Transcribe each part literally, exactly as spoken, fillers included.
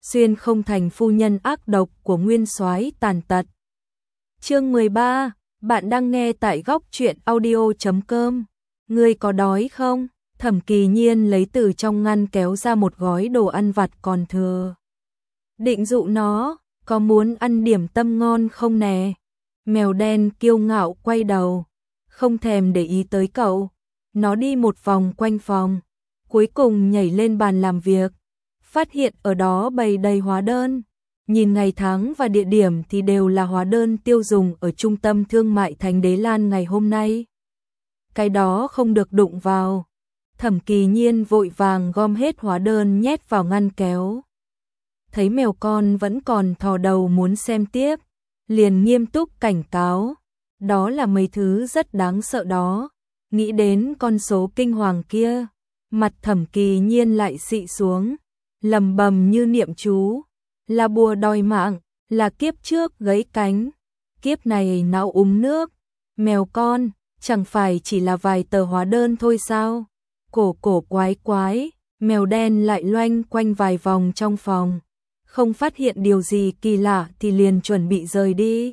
xuyên không thành phu nhân ác độc của nguyên soái tàn tật. Chương mười ba, bạn đang nghe tại góc truyện audio chấm com. Ngươi có đói không? Thẩm Kỳ Nhiên lấy từ trong ngăn kéo ra một gói đồ ăn vặt còn thừa. Định dụ nó, có muốn ăn điểm tâm ngon không nè? Mèo đen kiêu ngạo quay đầu, không thèm để ý tới cậu. Nó đi một vòng quanh phòng, cuối cùng nhảy lên bàn làm việc, phát hiện ở đó bày đầy hóa đơn. Nhìn ngày tháng và địa điểm thì đều là hóa đơn tiêu dùng ở trung tâm thương mại Thánh Đế Lan ngày hôm nay. Cái đó không được đụng vào. Thẩm Kỳ Nhiên vội vàng gom hết hóa đơn nhét vào ngăn kéo. Thấy mèo con vẫn còn thò đầu muốn xem tiếp, liền nghiêm túc cảnh cáo. Đó là mấy thứ rất đáng sợ đó. Nghĩ đến con số kinh hoàng kia, mặt Thẩm Kỳ Nhiên lại xị xuống, lầm bầm như niệm chú. Là bùa đòi mạng, là kiếp trước gãy cánh, kiếp này não uống nước. Mèo con, chẳng phải chỉ là vài tờ hóa đơn thôi sao? Cổ cổ quái quái, mèo đen lại loanh quanh vài vòng trong phòng, không phát hiện điều gì kỳ lạ thì liền chuẩn bị rời đi.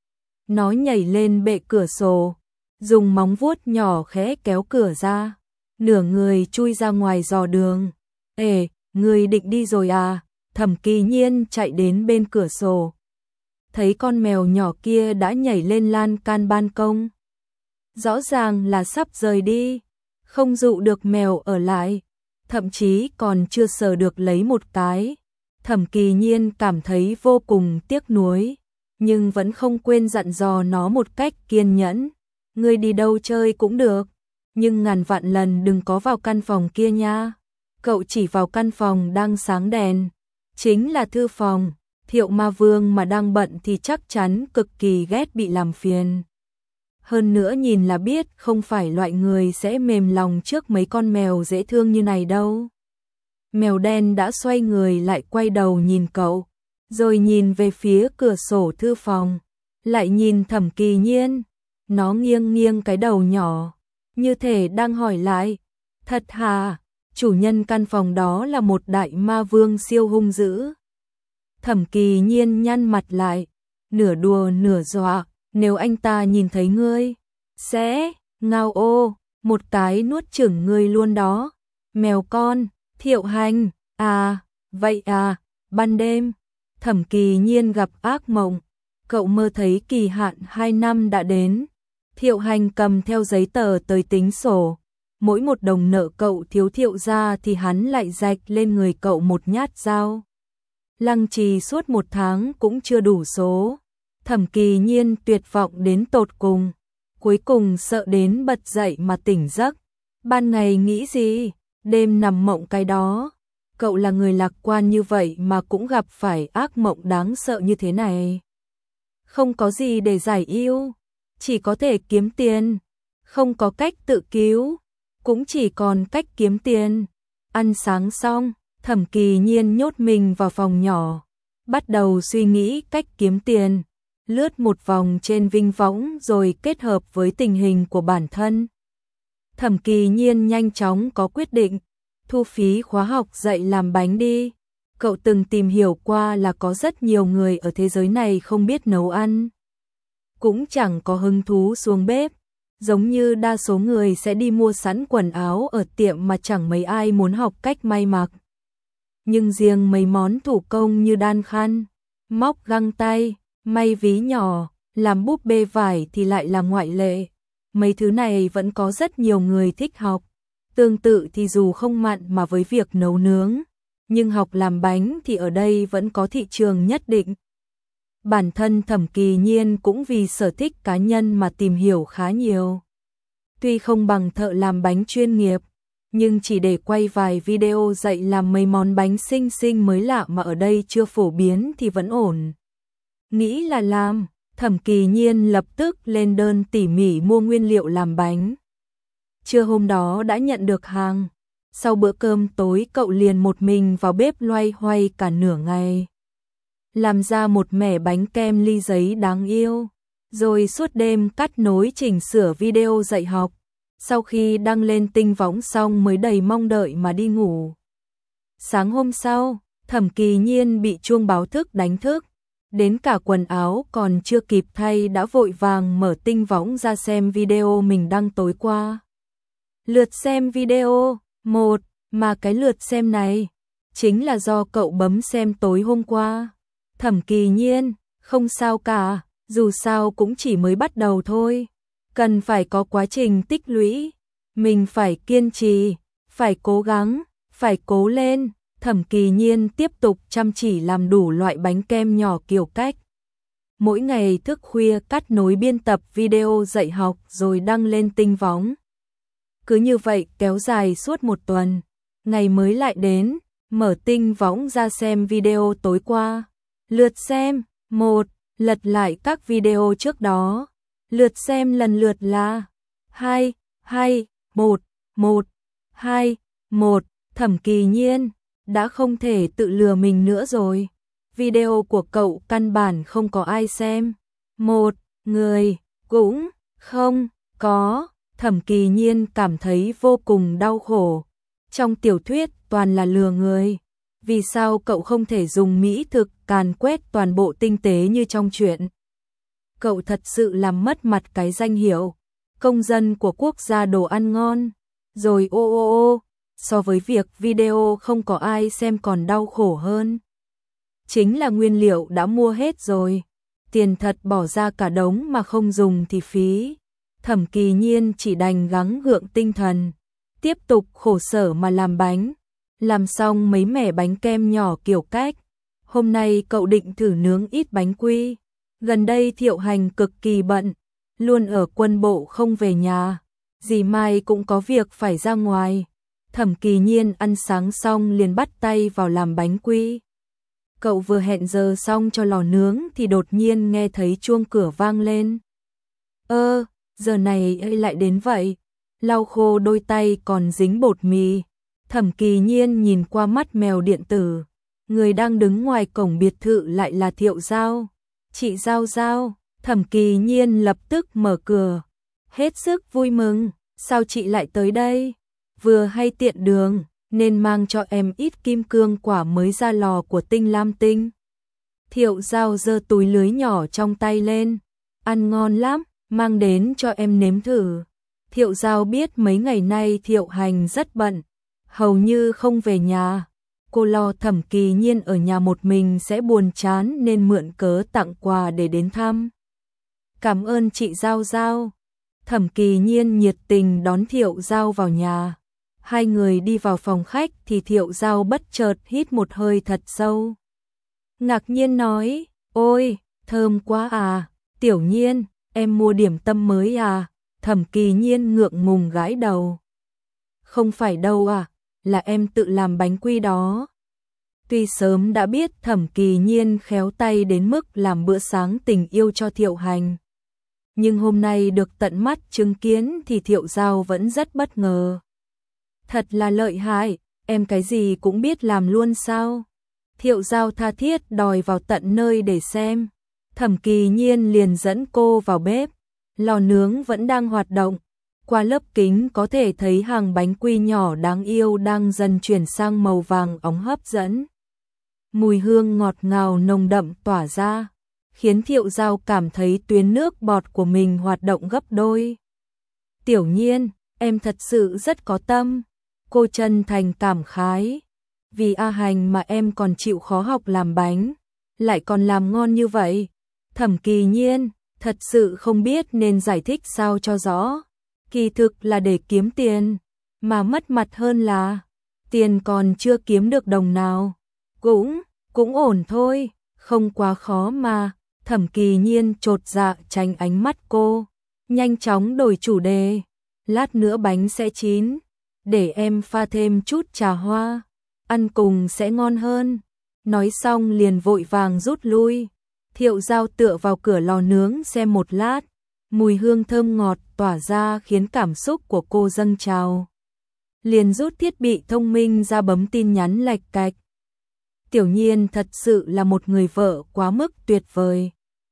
Nó nhảy lên bệ cửa sổ, dùng móng vuốt nhỏ khẽ kéo cửa ra, nửa người chui ra ngoài dò đường. Ê, người định đi rồi à? Thẩm Kỳ Nhiên chạy đến bên cửa sổ, thấy con mèo nhỏ kia đã nhảy lên lan can ban công. Rõ ràng là sắp rời đi, không dụ được mèo ở lại, thậm chí còn chưa sờ được lấy một cái. Thẩm Kỳ Nhiên cảm thấy vô cùng tiếc nuối, nhưng vẫn không quên dặn dò nó một cách kiên nhẫn. Ngươi đi đâu chơi cũng được, nhưng ngàn vạn lần đừng có vào căn phòng kia nha. Cậu chỉ vào căn phòng đang sáng đèn, chính là thư phòng. Thiệu Ma Vương mà đang bận thì chắc chắn cực kỳ ghét bị làm phiền. Hơn nữa nhìn là biết không phải loại người sẽ mềm lòng trước mấy con mèo dễ thương như này đâu. Mèo đen đã xoay người lại quay đầu nhìn cậu, rồi nhìn về phía cửa sổ thư phòng, lại nhìn Thẩm Kỳ Nhiên. Nó nghiêng nghiêng cái đầu nhỏ, như thể đang hỏi lại. Thật hả? Chủ nhân căn phòng đó là một đại ma vương siêu hung dữ. Thẩm Kỳ Nhiên nhăn mặt lại, nửa đùa nửa dọa. Nếu anh ta nhìn thấy ngươi, sẽ ngao ô, một cái nuốt chửng ngươi luôn đó. Mèo con, Thiệu Hành, à, vậy à, ban đêm, Thẩm Kỳ Nhiên gặp ác mộng. Cậu mơ thấy kỳ hạn hai năm đã đến. Thiệu Hành cầm theo giấy tờ tới tính sổ. Mỗi một đồng nợ cậu thiếu Thiệu ra thì hắn lại rạch lên người cậu một nhát dao. Lăng trì suốt một tháng cũng chưa đủ số. Thẩm Kỳ Nhiên tuyệt vọng đến tột cùng, cuối cùng sợ đến bật dậy mà tỉnh giấc. Ban ngày nghĩ gì, đêm nằm mộng cái đó. Cậu là người lạc quan như vậy mà cũng gặp phải ác mộng đáng sợ như thế này. Không có gì để giải yêu, chỉ có thể kiếm tiền. Không có cách tự cứu, cũng chỉ còn cách kiếm tiền. Ăn sáng xong, Thẩm Kỳ Nhiên nhốt mình vào phòng nhỏ, bắt đầu suy nghĩ cách kiếm tiền. Lướt một vòng trên Vinh Võng rồi kết hợp với tình hình của bản thân. Thẩm Kỳ Nhiên nhanh chóng có quyết định, thu phí khóa học dạy làm bánh đi. Cậu từng tìm hiểu qua là có rất nhiều người ở thế giới này không biết nấu ăn, cũng chẳng có hứng thú xuống bếp. Giống như đa số người sẽ đi mua sẵn quần áo ở tiệm mà chẳng mấy ai muốn học cách may mặc. Nhưng riêng mấy món thủ công như đan khăn, móc găng tay, may ví nhỏ, làm búp bê vải thì lại là ngoại lệ. Mấy thứ này vẫn có rất nhiều người thích học. Tương tự thì dù không mặn mà với việc nấu nướng, nhưng học làm bánh thì ở đây vẫn có thị trường nhất định. Bản thân Thẩm Kỳ Nhiên cũng vì sở thích cá nhân mà tìm hiểu khá nhiều. Tuy không bằng thợ làm bánh chuyên nghiệp, nhưng chỉ để quay vài video dạy làm mấy món bánh xinh xinh mới lạ mà ở đây chưa phổ biến thì vẫn ổn. Nghĩ là làm, Thẩm Kỳ Nhiên lập tức lên đơn tỉ mỉ mua nguyên liệu làm bánh. Trưa hôm đó đã nhận được hàng. Sau bữa cơm tối cậu liền một mình vào bếp loay hoay cả nửa ngày, làm ra một mẻ bánh kem ly giấy đáng yêu, rồi suốt đêm cắt nối chỉnh sửa video dạy học. Sau khi đăng lên Tinh Võng xong mới đầy mong đợi mà đi ngủ. Sáng hôm sau, Thẩm Kỳ Nhiên bị chuông báo thức đánh thức, đến cả quần áo còn chưa kịp thay đã vội vàng mở tinh võng ra xem video mình đăng tối qua. Lượt xem video một, mà cái lượt xem này chính là do cậu bấm xem tối hôm qua. Thẩm Kỳ Nhiên, không sao cả, dù sao cũng chỉ mới bắt đầu thôi, cần phải có quá trình tích lũy, mình phải kiên trì, phải cố gắng, phải cố lên. Thẩm Kỳ Nhiên tiếp tục chăm chỉ làm đủ loại bánh kem nhỏ kiểu cách. Mỗi ngày thức khuya cắt nối biên tập video dạy học rồi đăng lên tinh võng. Cứ như vậy kéo dài suốt một tuần, ngày mới lại đến, mở tinh võng ra xem video tối qua. Lượt xem một, lật lại các video trước đó. Lượt xem lần lượt là hai, hai, một, một, hai, một. Thẩm Kỳ Nhiên đã không thể tự lừa mình nữa rồi. Video của cậu căn bản không có ai xem. Một người cũng không có. Thẩm Kỳ Nhiên cảm thấy vô cùng đau khổ. Trong tiểu thuyết toàn là lừa người. Vì sao cậu không thể dùng mỹ thực càn quét toàn bộ tinh tế như trong truyện? Cậu thật sự làm mất mặt cái danh hiệu công dân của quốc gia đồ ăn ngon. Rồi ô ô ô, so với việc video không có ai xem còn đau khổ hơn. Chính là nguyên liệu đã mua hết rồi. Tiền thật bỏ ra cả đống mà không dùng thì phí. Thẩm Kỳ Nhiên chỉ đành gắng gượng tinh thần, tiếp tục khổ sở mà làm bánh. Làm xong mấy mẻ bánh kem nhỏ kiểu cách. Hôm nay cậu định thử nướng ít bánh quy. Gần đây Thiệu Hành cực kỳ bận, luôn ở quân bộ không về nhà. Dì mai cũng có việc phải ra ngoài. Thẩm Kỳ Nhiên ăn sáng xong liền bắt tay vào làm bánh quy. Cậu vừa hẹn giờ xong cho lò nướng thì đột nhiên nghe thấy chuông cửa vang lên. Ơ, giờ này ấy lại đến vậy. Lau khô đôi tay còn dính bột mì. Thẩm Kỳ Nhiên nhìn qua mắt mèo điện tử. Người đang đứng ngoài cổng biệt thự lại là Thiệu Giao. Chị Giao Giao. Thẩm Kỳ Nhiên lập tức mở cửa. Hết sức vui mừng. Sao chị lại tới đây? Vừa hay tiện đường, nên mang cho em ít kim cương quả mới ra lò của Tinh Lam Tinh. Thiệu Giao giơ túi lưới nhỏ trong tay lên. Ăn ngon lắm, mang đến cho em nếm thử. Thiệu Giao biết mấy ngày nay Thiệu Hành rất bận, hầu như không về nhà. Cô lo Thẩm Kỳ Nhiên ở nhà một mình sẽ buồn chán nên mượn cớ tặng quà để đến thăm. Cảm ơn chị Giao Giao. Thẩm Kỳ Nhiên nhiệt tình đón Thiệu Giao vào nhà. Hai người đi vào phòng khách thì Thiệu Giao bất chợt hít một hơi thật sâu. Ngạc nhiên nói, ôi, thơm quá à, Tiểu Nhiên, em mua điểm tâm mới à? Thẩm Kỳ Nhiên ngượng ngùng gãi đầu. Không phải đâu à, là em tự làm bánh quy đó. Tuy sớm đã biết Thẩm Kỳ Nhiên khéo tay đến mức làm bữa sáng tình yêu cho Thiệu Hành, nhưng hôm nay được tận mắt chứng kiến thì Thiệu Giao vẫn rất bất ngờ. Thật là lợi hại, em cái gì cũng biết làm luôn sao? Thiệu Giao tha thiết đòi vào tận nơi để xem. Thẩm Kỳ Nhiên liền dẫn cô vào bếp. Lò nướng vẫn đang hoạt động. Qua lớp kính có thể thấy hàng bánh quy nhỏ đáng yêu đang dần chuyển sang màu vàng óng hấp dẫn. Mùi hương ngọt ngào nồng đậm tỏa ra, khiến Thiệu Giao cảm thấy tuyến nước bọt của mình hoạt động gấp đôi. Tiểu Nhiên, em thật sự rất có tâm. Cô chân thành cảm khái. Vì A Hành mà em còn chịu khó học làm bánh, lại còn làm ngon như vậy. Thẩm Kỳ Nhiên, thật sự không biết nên giải thích sao cho rõ. Kỳ thực là để kiếm tiền, mà mất mặt hơn là tiền còn chưa kiếm được đồng nào. Cũng, cũng ổn thôi, không quá khó mà. Thẩm Kỳ Nhiên chột dạ tránh ánh mắt cô, nhanh chóng đổi chủ đề. Lát nữa bánh sẽ chín, để em pha thêm chút trà hoa, ăn cùng sẽ ngon hơn. Nói xong liền vội vàng rút lui. Thiệu Giao tựa vào cửa lò nướng xem một lát, mùi hương thơm ngọt tỏa ra khiến cảm xúc của cô dâng trào. Liền rút thiết bị thông minh ra bấm tin nhắn lạch cạch. Tiểu Nhiên thật sự là một người vợ quá mức tuyệt vời.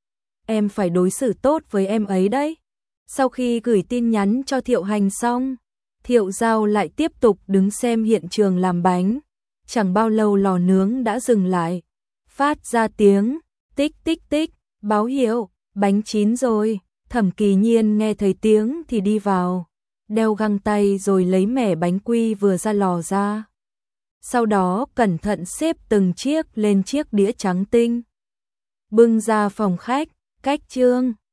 Em phải đối xử tốt với em ấy đấy. Sau khi gửi tin nhắn cho Thiệu Hành xong, Thiệu Giao lại tiếp tục đứng xem hiện trường làm bánh. chẳng bao lâu lò nướng đã dừng lại, phát ra tiếng tích tích tích, báo hiệu bánh chín rồi. Thẩm Kỳ Nhiên nghe thấy tiếng thì đi vào, đeo găng tay rồi lấy mẻ bánh quy vừa ra lò ra. Sau đó cẩn thận xếp từng chiếc lên chiếc đĩa trắng tinh, bưng ra phòng khách. Cách chương